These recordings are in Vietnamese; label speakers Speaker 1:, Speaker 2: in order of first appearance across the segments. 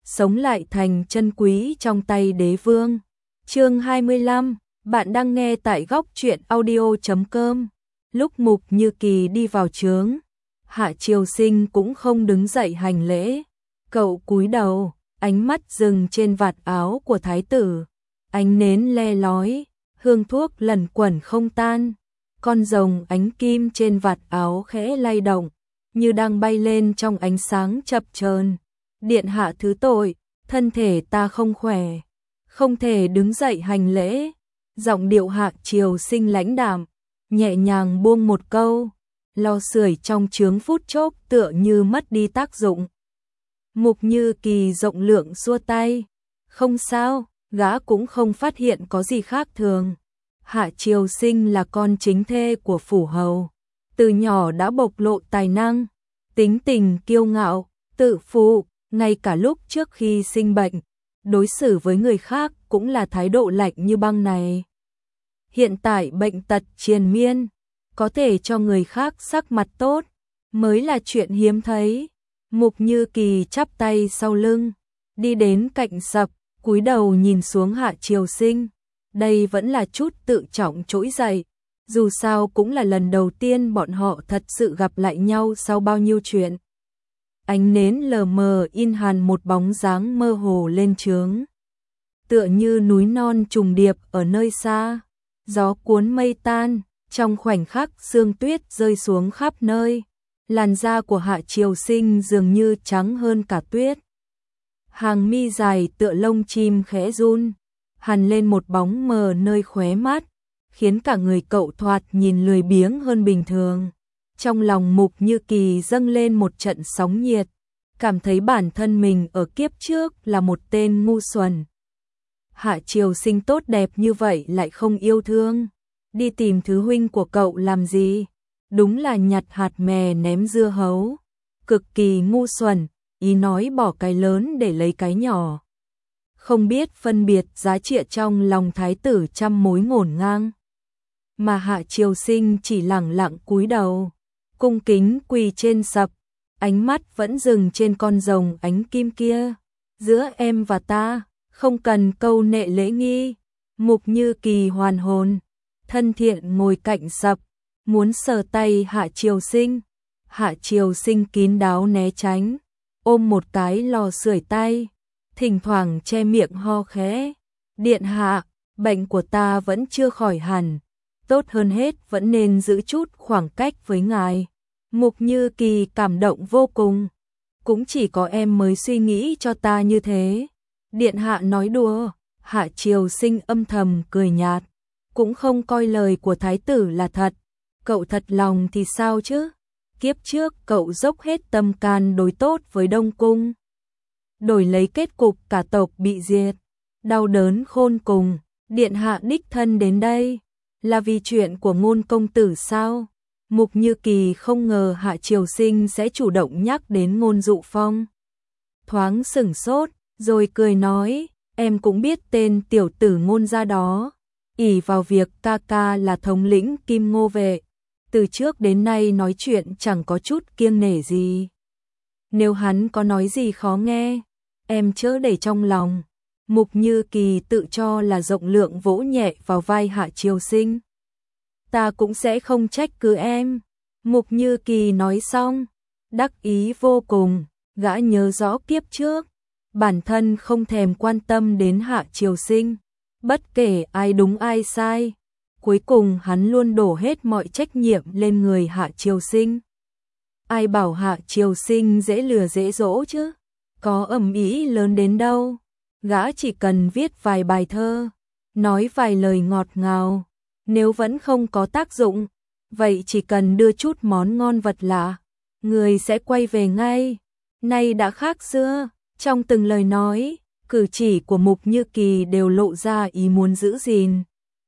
Speaker 1: sống lại thành chân quý trong tay đế vương. Chương 25, bạn đang nghe tại góc truyện audio.com. Lúc Mục Như Kỳ đi vào trướng, Hạ Triều Sinh cũng không đứng dậy hành lễ. Cậu cúi đầu, ánh mắt dừng trên vạt áo của thái tử. Ánh nến le lói, hương thuốc lẩn quẩn không tan. Con rồng ánh kim trên vạt áo khẽ lay động, như đang bay lên trong ánh sáng chập chờn. Điện hạ thứ tội, thân thể ta không khỏe, không thể đứng dậy hành lễ. Giọng điệu Hạ Triều Sinh lãnh đạm, nhẹ nhàng buông một câu. Lò sưởi trong trướng phút chốc tựa như mất đi tác dụng. Mục Như Kỳ rộng lượng xua tay. Không sao, gã cũng không phát hiện có gì khác thường. Hạ Triều Sinh là con chính thê của phủ hầu, từ nhỏ đã bộc lộ tài năng, tính tình kiêu ngạo, tự phụ, ngay cả lúc trước khi sinh bệnh, đối xử với người khác cũng là thái độ lạnh như băng này. Hiện tại bệnh tật triền miên, có thể cho người khác sắc mặt tốt, mới là chuyện hiếm thấy. Mục Như Kỳ chắp tay sau lưng, đi đến cạnh sập, cúi đầu nhìn xuống Hạ Triều Sinh. Đây vẫn là chút tự trọng trỗi dậy, dù sao cũng là lần đầu tiên bọn họ thật sự gặp lại nhau sau bao nhiêu chuyện. Ánh nến lờ mờ in hằn một bóng dáng mơ hồ lên trướng, tựa như núi non trùng điệp ở nơi xa. Gió cuốn mây tan, trong khoảnh khắc sương tuyết rơi xuống khắp nơi. Làn da của Hạ Triều Sinh dường như trắng hơn cả tuyết. Hàng mi dài tựa lông chim khẽ run, hằn lên một bóng mờ nơi khóe mắt, khiến cả người cậu thoạt nhìn lười biếng hơn bình thường. Trong lòng Mục Như Kỳ dâng lên một trận sóng nhiệt, cảm thấy bản thân mình ở kiếp trước là một tên ngu xuẩn. Hạ Triều Sinh tốt đẹp như vậy lại không yêu thương, đi tìm thứ huynh của cậu làm gì? Đúng là nhặt hạt mè ném dưa hấu, cực kỳ ngu xuẩn, ý nói bỏ cái lớn để lấy cái nhỏ. Không biết phân biệt giá trị trong lòng thái tử trăm mối ngổn ngang. Mà Hạ Triều Sinh chỉ lẳng lặng cúi đầu, cung kính quỳ trên sập, ánh mắt vẫn dừng trên con rồng ánh kim kia. Giữa em và ta, không cần câu nệ lễ nghi. Mục Như Kỳ hoàn hồn, thân thiện ngồi cạnh sập, muốn sờ tay Hạ Triều Sinh. Hạ Triều Sinh kín đáo né tránh, ôm một cái lò sưởi tay, thỉnh thoảng che miệng ho khẽ. Điện hạ, bệnh của ta vẫn chưa khỏi hẳn, tốt hơn hết vẫn nên giữ chút khoảng cách với ngài. Mục Như Kỳ cảm động vô cùng, cũng chỉ có em mới suy nghĩ cho ta như thế. Điện hạ nói đùa. Hạ Triều Sinh âm thầm cười nhạt, cũng không coi lời của thái tử là thật. Cậu thật lòng thì sao chứ? Kiếp trước cậu dốc hết tâm can đối tốt với Đông Cung, đổi lấy kết cục cả tộc bị diệt, đau đớn khôn cùng. Điện hạ đích thân đến đây là vì chuyện của Ngôn công tử sao? Mục Như Kỳ không ngờ Hạ Triều Sinh sẽ chủ động nhắc đến Ngôn Dụ Phong, thoáng sửng sốt, rồi cười nói, em cũng biết tên tiểu tử Ngôn gia đó, ỷ vào việc ca ca là thống lĩnh Kim Ngô vệ, từ trước đến nay nói chuyện chẳng có chút kiêng nể gì. Nếu hắn có nói gì khó nghe, em chớ để trong lòng. Mục Như Kỳ tự cho là rộng lượng vỗ nhẹ vào vai Hạ Triều Sinh. Ta cũng sẽ không trách cứ em. Mục Như Kỳ nói xong, đắc ý vô cùng, gã nhớ rõ kiếp trước, bản thân không thèm quan tâm đến Hạ Triều Sinh, bất kể ai đúng ai sai. Cuối cùng hắn luôn đổ hết mọi trách nhiệm lên người Hạ Triều Sinh. Ai bảo Hạ Triều Sinh dễ lừa dễ dỗ chứ? Có ầm ĩ lớn đến đâu? Gã chỉ cần viết vài bài thơ, nói vài lời ngọt ngào, nếu vẫn không có tác dụng, vậy chỉ cần đưa chút món ngon vật lạ, người sẽ quay về ngay. Nay đã khác xưa, trong từng lời nói, cử chỉ của Mục Như Kỳ đều lộ ra ý muốn giữ gìn.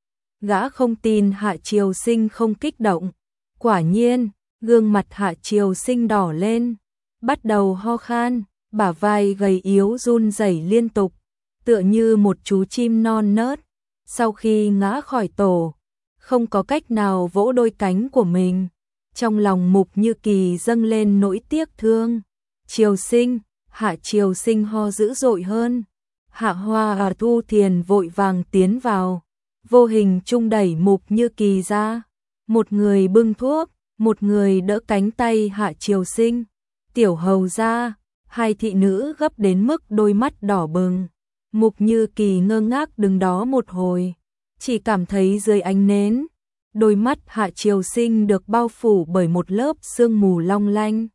Speaker 1: Gã không tin Hạ Triều Sinh không kích động. Quả nhiên, gương mặt Hạ Triều Sinh đỏ lên, bắt đầu ho khan, bả vai gầy yếu run rẩy liên tục, tựa như một chú chim non nớt sau khi ngã khỏi tổ, không có cách nào vỗ đôi cánh của mình. Trong lòng Mục Như Kỳ dâng lên nỗi tiếc thương. Triều Sinh, Hạ Triều Sinh ho dữ dội hơn. Hạ Hoa và Thu Thiền vội vàng tiến vào, vô hình trung đẩy Mục Như Kỳ ra. Một người bưng thuốc, một người đỡ cánh tay Hạ Triều Sinh. Tiểu hầu ra, hai thị nữ gấp đến mức đôi mắt đỏ bừng. Mục Như Kỳ ngơ ngác đứng đó một hồi, chỉ cảm thấy dưới ánh nến, đôi mắt Hạ Triều Sinh được bao phủ bởi một lớp sương mù long lanh.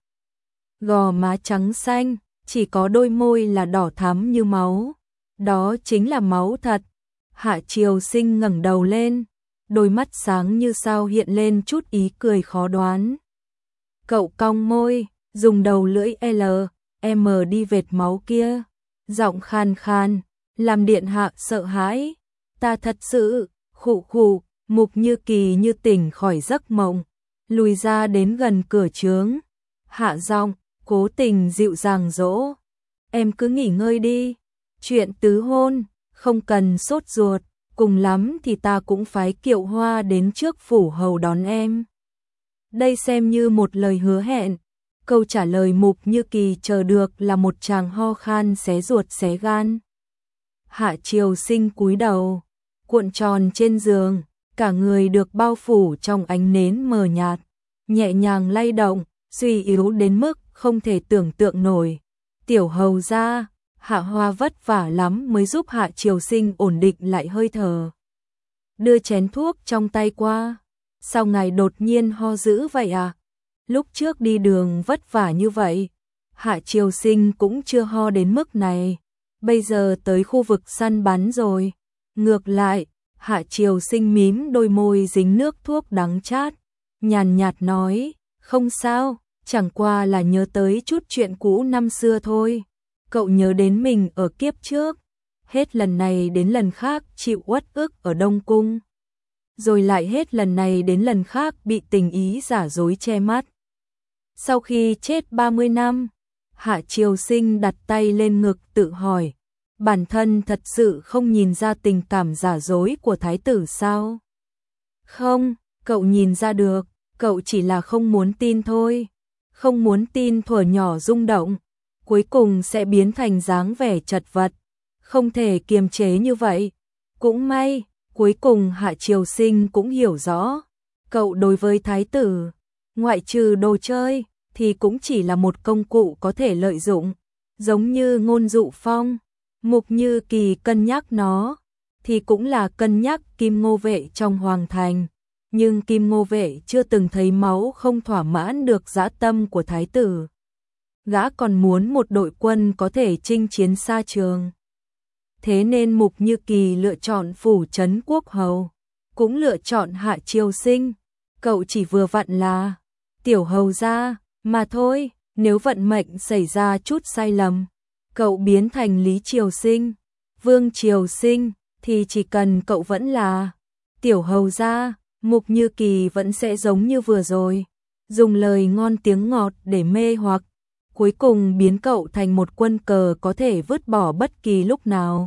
Speaker 1: Gò má trắng xanh, chỉ có đôi môi là đỏ thắm như máu. Đó chính là máu thật. Hạ Triều Sinh ngẩng đầu lên, đôi mắt sáng như sao hiện lên chút ý cười khó đoán. Cậu cong môi, dùng đầu lưỡi L, M đi vệt máu kia, giọng khan khan, làm điện hạ sợ hãi. Ta thật sự, khụ khụ. Mục Như Kỳ như tỉnh khỏi giấc mộng, lùi ra đến gần cửa trướng, hạ giọng, cố tình dịu dàng dỗ. Em cứ nghỉ ngơi đi, chuyện tứ hôn, không cần sốt ruột, cùng lắm thì ta cũng phái Kiệu Hoa đến trước phủ hầu đón em. Đây xem như một lời hứa hẹn. Câu trả lời Mục Như Kỳ chờ được là một tràng ho khan xé ruột xé gan. Hạ Triều Sinh cúi đầu, cuộn tròn trên giường, cả người được bao phủ trong ánh nến mờ nhạt, nhẹ nhàng lay động, suy yếu đến mức không thể tưởng tượng nổi. Tiểu hầu ra, Hạ Hoa vất vả lắm mới giúp Hạ Triều Sinh ổn định lại hơi thở. Đưa chén thuốc trong tay qua. Sao ngài đột nhiên ho dữ vậy à? Lúc trước đi đường vất vả như vậy, Hạ Triều Sinh cũng chưa ho đến mức này. Bây giờ tới khu vực săn bắn rồi. Ngược lại, Hạ Triều Sinh mím đôi môi dính nước thuốc đắng chát, nhàn nhạt nói, không sao, chẳng qua là nhớ tới chút chuyện cũ năm xưa thôi. Cậu nhớ đến mình ở kiếp trước, hết lần này đến lần khác chịu uất ức ở Đông Cung, rồi lại hết lần này đến lần khác bị tình ý giả dối che mắt. Sau khi chết 30 năm, Hạ Triều Sinh đặt tay lên ngực tự hỏi, bản thân thật sự không nhìn ra tình cảm giả dối của thái tử sao? Không, cậu nhìn ra được, cậu chỉ là không muốn tin thôi. Không muốn tin thuở nhỏ rung động, cuối cùng sẽ biến thành dáng vẻ chật vật, không thể kiềm chế như vậy. Cũng may, cuối cùng Hạ Triều Sinh cũng hiểu rõ, cậu đối với thái tử, ngoại trừ đồ chơi, thì cũng chỉ là một công cụ có thể lợi dụng, giống như Ngôn Dụ Phong. Mục Như Kỳ cân nhắc nó, thì cũng là cân nhắc Kim Ngô Vệ trong hoàng thành, nhưng Kim Ngô Vệ chưa từng thấy máu không thỏa mãn được dã tâm của thái tử. Gã còn muốn một đội quân có thể chinh chiến xa trường. Thế nên Mục Như Kỳ lựa chọn phủ trấn quốc hầu, cũng lựa chọn Hạ Triều Sinh. Cậu chỉ vừa vặn là tiểu hầu gia mà thôi, nếu vận mệnh xảy ra chút sai lầm, cậu biến thành Lý Triều Sinh, Vương Triều Sinh, thì chỉ cần cậu vẫn là tiểu hầu gia, Mục Như Kỳ vẫn sẽ giống như vừa rồi, dùng lời ngon tiếng ngọt để mê hoặc, cuối cùng biến cậu thành một quân cờ có thể vứt bỏ bất kỳ lúc nào.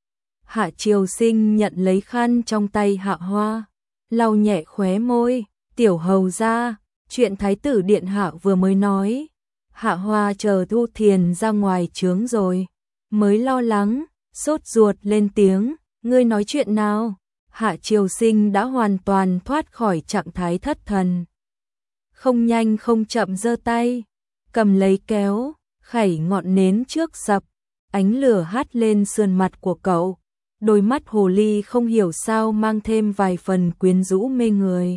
Speaker 1: Hạ Triều Sinh nhận lấy khăn trong tay Hạ Hoa, lau nhẹ khóe môi, tiểu hầu gia, chuyện thái tử điện hạ vừa mới nói. Hạ Hoa chờ Thu Thiền ra ngoài trướng rồi, mới lo lắng, sốt ruột lên tiếng, ngươi nói chuyện nào? Hạ Triều Sinh đã hoàn toàn thoát khỏi trạng thái thất thần. Không nhanh không chậm giơ tay, cầm lấy kéo, khẩy ngọn nến trước sập, ánh lửa hắt lên sườn mặt của cậu, đôi mắt hồ ly không hiểu sao mang thêm vài phần quyến rũ mê người.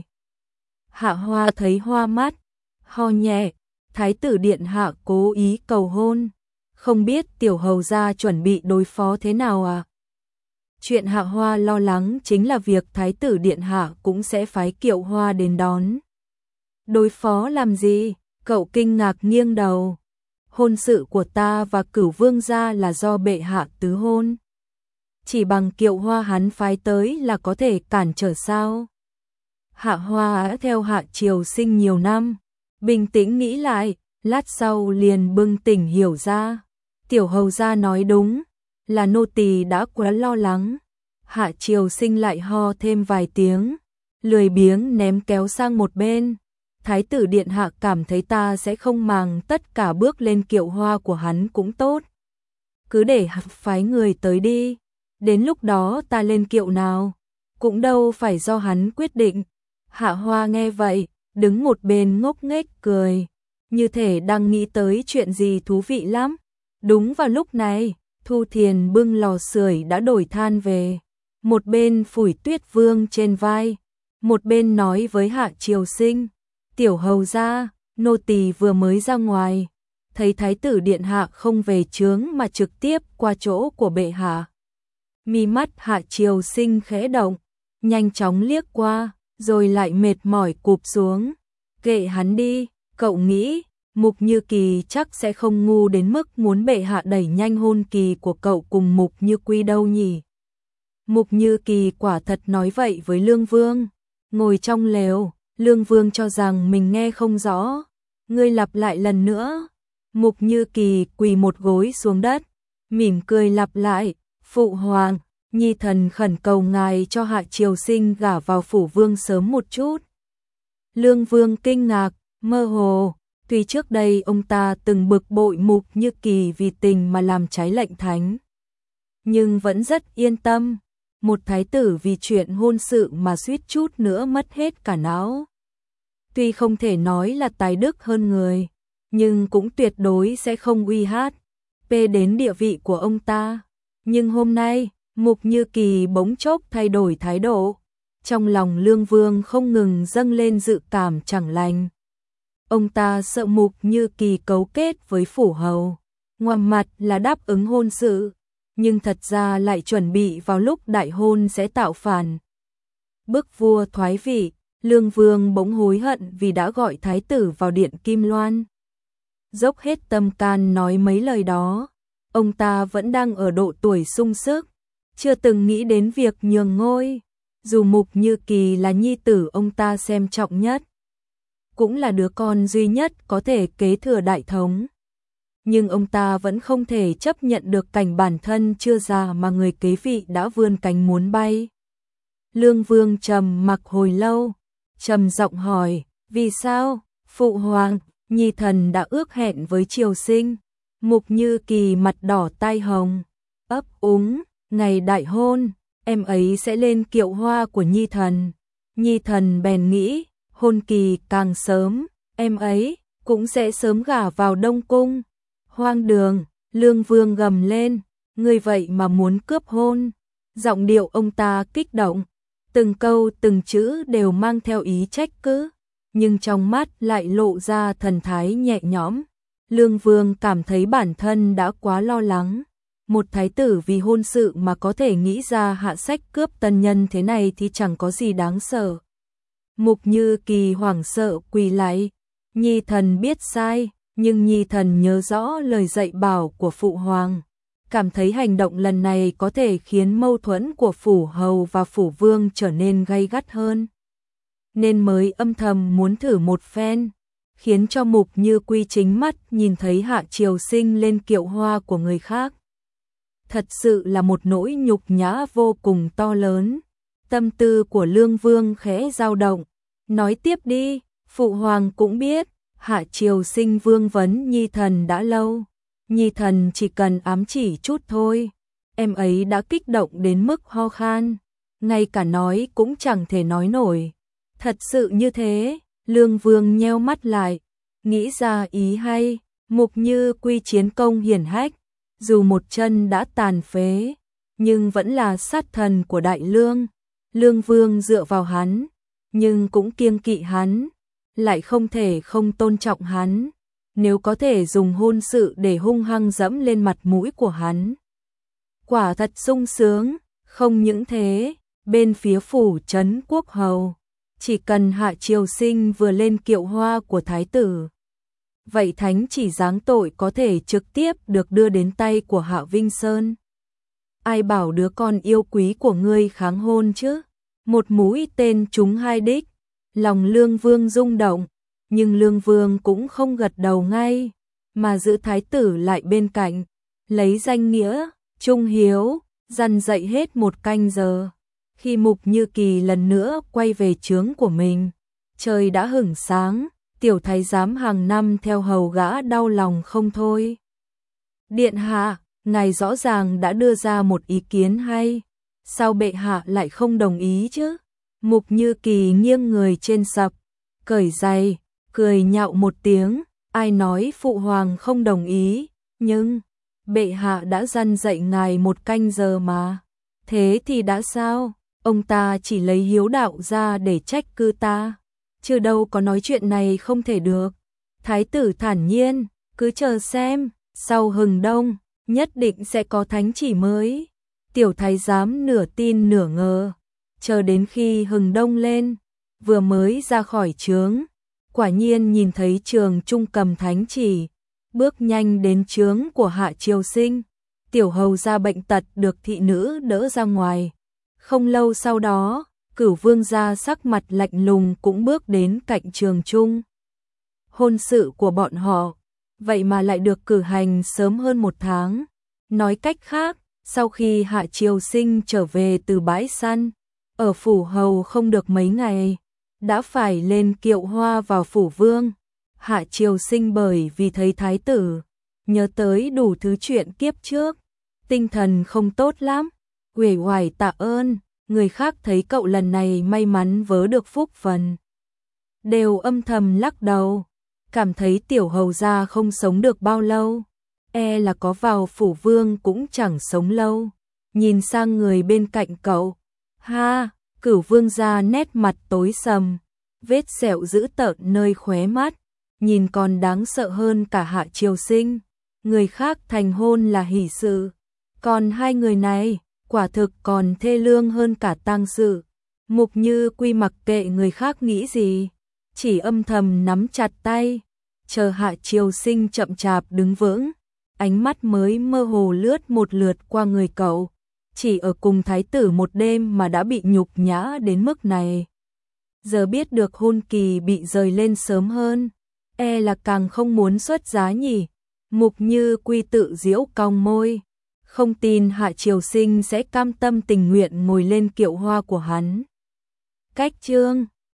Speaker 1: Hạ Hoa thấy hoa mắt, ho nhẹ, thái tử điện hạ cố ý cầu hôn, không biết tiểu hầu gia chuẩn bị đối phó thế nào à? Chuyện Hạ Hoa lo lắng chính là việc thái tử điện hạ cũng sẽ phái Kiệu Hoa đến đón. Đối phó làm gì? Cậu kinh ngạc nghiêng đầu. Hôn sự của ta và Cửu Vương gia là do bệ hạ tứ hôn. Chỉ bằng Kiệu Hoa hắn phái tới là có thể cản trở sao? Hạ Hoa đã theo Hạ Triều Sinh nhiều năm, bình tĩnh nghĩ lại, lát sau liền bừng tỉnh hiểu ra. Tiểu hầu gia nói đúng, là nô tỳ đã quá lo lắng. Hạ Triều Sinh lại ho thêm vài tiếng, lười biếng ném kéo sang một bên. Thái tử điện hạ cảm thấy ta sẽ không màng tất cả bước lên kiệu hoa của hắn cũng tốt. Cứ để phái người tới đi, đến lúc đó ta lên kiệu nào, cũng đâu phải do hắn quyết định. Hạ Hoa nghe vậy, đứng một bên ngốc nghếch cười, như thể đang nghĩ tới chuyện gì thú vị lắm. Đúng vào lúc này, Thu Thiền bưng lò sưởi đã đổi than về, một bên phủi Tuyết Vương trên vai, một bên nói với Hạ Triều Sinh, tiểu hầu gia, nô tỳ vừa mới ra ngoài, thấy thái tử điện hạ không về trướng mà trực tiếp qua chỗ của bệ hạ. Mi mắt Hạ Triều Sinh khẽ động, nhanh chóng liếc qua, rồi lại mệt mỏi cụp xuống. Kệ hắn đi, cậu nghĩ, Mục Như Kỳ chắc sẽ không ngu đến mức muốn bệ hạ đẩy nhanh hôn kỳ của cậu cùng Mục Như Quy đâu nhỉ. Mục Như Kỳ quả thật nói vậy với Lương Vương. Ngồi trong lều, Lương Vương cho rằng mình nghe không rõ. Ngươi lặp lại lần nữa. Mục Như Kỳ quỳ một gối xuống đất, mỉm cười lặp lại, phụ hoàng, nhi thần khẩn cầu ngài cho Hạ Triều Sinh gả vào phủ vương sớm một chút. Lương Vương kinh ngạc, mơ hồ, tuy trước đây ông ta từng bực bội Mục Như Kỳ vì tình mà làm trái lệnh thánh, nhưng vẫn rất yên tâm. Một thái tử vì chuyện hôn sự mà suýt chút nữa mất hết cả não. Tuy không thể nói là tài đức hơn người, nhưng cũng tuyệt đối sẽ không uy hát đến địa vị của ông ta. Nhưng hôm nay, Mục Như Kỳ bỗng chốc thay đổi thái độ. Trong lòng Lương Vương không ngừng dâng lên dự cảm chẳng lành. Ông ta sợ Mục Như Kỳ cấu kết với phủ hầu, ngoằm mặt là đáp ứng hôn sự, nhưng thật ra lại chuẩn bị vào lúc đại hôn sẽ tạo phản. Bức vua thoái vị, Lương Vương bỗng hối hận vì đã gọi thái tử vào điện Kim Loan. Dốc hết tâm can nói mấy lời đó, ông ta vẫn đang ở độ tuổi sung sức, chưa từng nghĩ đến việc nhường ngôi. Dù Mục Như Kỳ là nhi tử ông ta xem trọng nhất, cũng là đứa con duy nhất có thể kế thừa đại thống, nhưng ông ta vẫn không thể chấp nhận được cảnh bản thân chưa già mà người kế vị đã vươn cánh muốn bay. Lương Vương trầm mặc hồi lâu, trầm giọng hỏi, vì sao, phụ hoàng, nhi thần đã ước hẹn với Triều Sinh. Mục Như Kỳ mặt đỏ tai hồng, ấp úng, ngày đại hôn, em ấy sẽ lên kiệu hoa của nhi thần. Nhi thần bèn nghĩ, hôn kỳ càng sớm, em ấy cũng sẽ sớm gả vào Đông Cung. Hoang đường, Lương Vương gầm lên, ngươi vậy mà muốn cướp hôn. Giọng điệu ông ta kích động, từng câu từng chữ đều mang theo ý trách cứ, nhưng trong mắt lại lộ ra thần thái nhẹ nhõm. Lương Vương cảm thấy bản thân đã quá lo lắng. Một thái tử vì hôn sự mà có thể nghĩ ra hạ sách cướp tân nhân thế này thì chẳng có gì đáng sợ. Mục Như Kỳ hoảng sợ quỳ lại, nhi thần biết sai, nhưng nhi thần nhớ rõ lời dạy bảo của phụ hoàng, cảm thấy hành động lần này có thể khiến mâu thuẫn của phủ hầu và phủ vương trở nên gay gắt hơn, nên mới âm thầm muốn thử một phen, khiến cho Mục Như Quy chính mắt nhìn thấy Hạ Triều Sinh lên kiệu hoa của người khác. Thật sự là một nỗi nhục nhã vô cùng to lớn. Tâm tư của Lương Vương khẽ dao động, nói tiếp đi, phụ hoàng cũng biết, Hạ Triều Sinh vương vấn nhi thần đã lâu, nhi thần chỉ cần ám chỉ chút thôi, em ấy đã kích động đến mức ho khan, ngay cả nói cũng chẳng thể nói nổi. Thật sự như thế? Lương Vương nheo mắt lại, nghĩ ra ý hay. Mục Như Quy chiến công hiển hách, dù một chân đã tàn phế, nhưng vẫn là sát thần của Đại Lương. Lương Vương dựa vào hắn, nhưng cũng kiêng kỵ hắn, lại không thể không tôn trọng hắn. Nếu có thể dùng hôn sự để hung hăng dẫm lên mặt mũi của hắn, quả thật sung sướng. Không những thế, bên phía phủ trấn quốc hầu, chỉ cần Hạ Triều Sinh vừa lên kiệu hoa của thái tử, vậy thánh chỉ giáng tội có thể trực tiếp được đưa đến tay của Hạ Vinh Sơn. Ai bảo đứa con yêu quý của ngươi kháng hôn chứ? Một mũi tên trúng hai đích. Lòng Lương Vương rung động, nhưng Lương Vương cũng không gật đầu ngay, mà giữ thái tử lại bên cạnh, lấy danh nghĩa trung hiếu dằn dạy hết một canh giờ. Khi Mục Như Kỳ lần nữa quay về trướng của mình, trời đã hửng sáng, tiểu thái giám hàng năm theo hầu gã đau lòng không thôi. Điện hạ, ngài rõ ràng đã đưa ra một ý kiến hay, sao bệ hạ lại không đồng ý chứ? Mục Như Kỳ nghiêng người trên sập, cởi giày, cười nhạo một tiếng, ai nói phụ hoàng không đồng ý, nhưng bệ hạ đã dăn dạy ngài 1 canh giờ mà. Thế thì đã sao? Ông ta chỉ lấy hiếu đạo ra để trách cứ ta, chứ đâu có nói chuyện này không thể được. Thái tử thản nhiên, cứ chờ xem, sau hừng đông, nhất định sẽ có thánh chỉ mới. Tiểu thái giám nửa tin nửa ngờ, chờ đến khi hừng đông lên, vừa mới ra khỏi trướng, quả nhiên nhìn thấy Trường Trung cầm thánh chỉ, bước nhanh đến trướng của Hạ Triều Sinh. Tiểu hầu ra bệnh tật được thị nữ đỡ ra ngoài. Không lâu sau đó, Cửu vương gia sắc mặt lạnh lùng cũng bước đến cạnh Trường Trung. Hôn sự của bọn họ, vậy mà lại được cử hành sớm hơn 1 tháng. Nói cách khác, sau khi Hạ Triều Sinh trở về từ bãi săn, ở phủ hầu không được mấy ngày, đã phải lên kiệu hoa vào phủ vương. Hạ Triều Sinh bởi vì thấy thái tử, nhớ tới đủ thứ chuyện kiếp trước, tinh thần không tốt lắm, uể oải tạ ơn, người khác thấy cậu lần này may mắn vớ được phúc phần, đều âm thầm lắc đầu, cảm thấy tiểu hầu gia không sống được bao lâu, e là có vào phủ vương cũng chẳng sống lâu. Nhìn sang người bên cạnh cậu, ha, Cửu vương gia nét mặt tối sầm, vết sẹo dữ tợn nơi khóe mắt, nhìn còn đáng sợ hơn cả Hạ Triều Sinh. Người khác thành hôn là hỷ sự, còn hai người này quả thực còn thê lương hơn cả tang sự. Mục Như Quy mặc kệ người khác nghĩ gì, chỉ âm thầm nắm chặt tay, chờ Hạ Triều Sinh chậm chạp đứng vững, ánh mắt mới mơ hồ lướt một lượt qua người cậu. Chỉ ở cùng thái tử một đêm mà đã bị nhục nhã đến mức này, giờ biết được hôn kỳ bị rời lên sớm hơn, e là càng không muốn xuất giá nhỉ. Mục Như Quy tự giễu cong môi, không tin Hạ Triều Sinh sẽ cam tâm tình nguyện ngồi lên kiệu hoa của hắn. Cách chương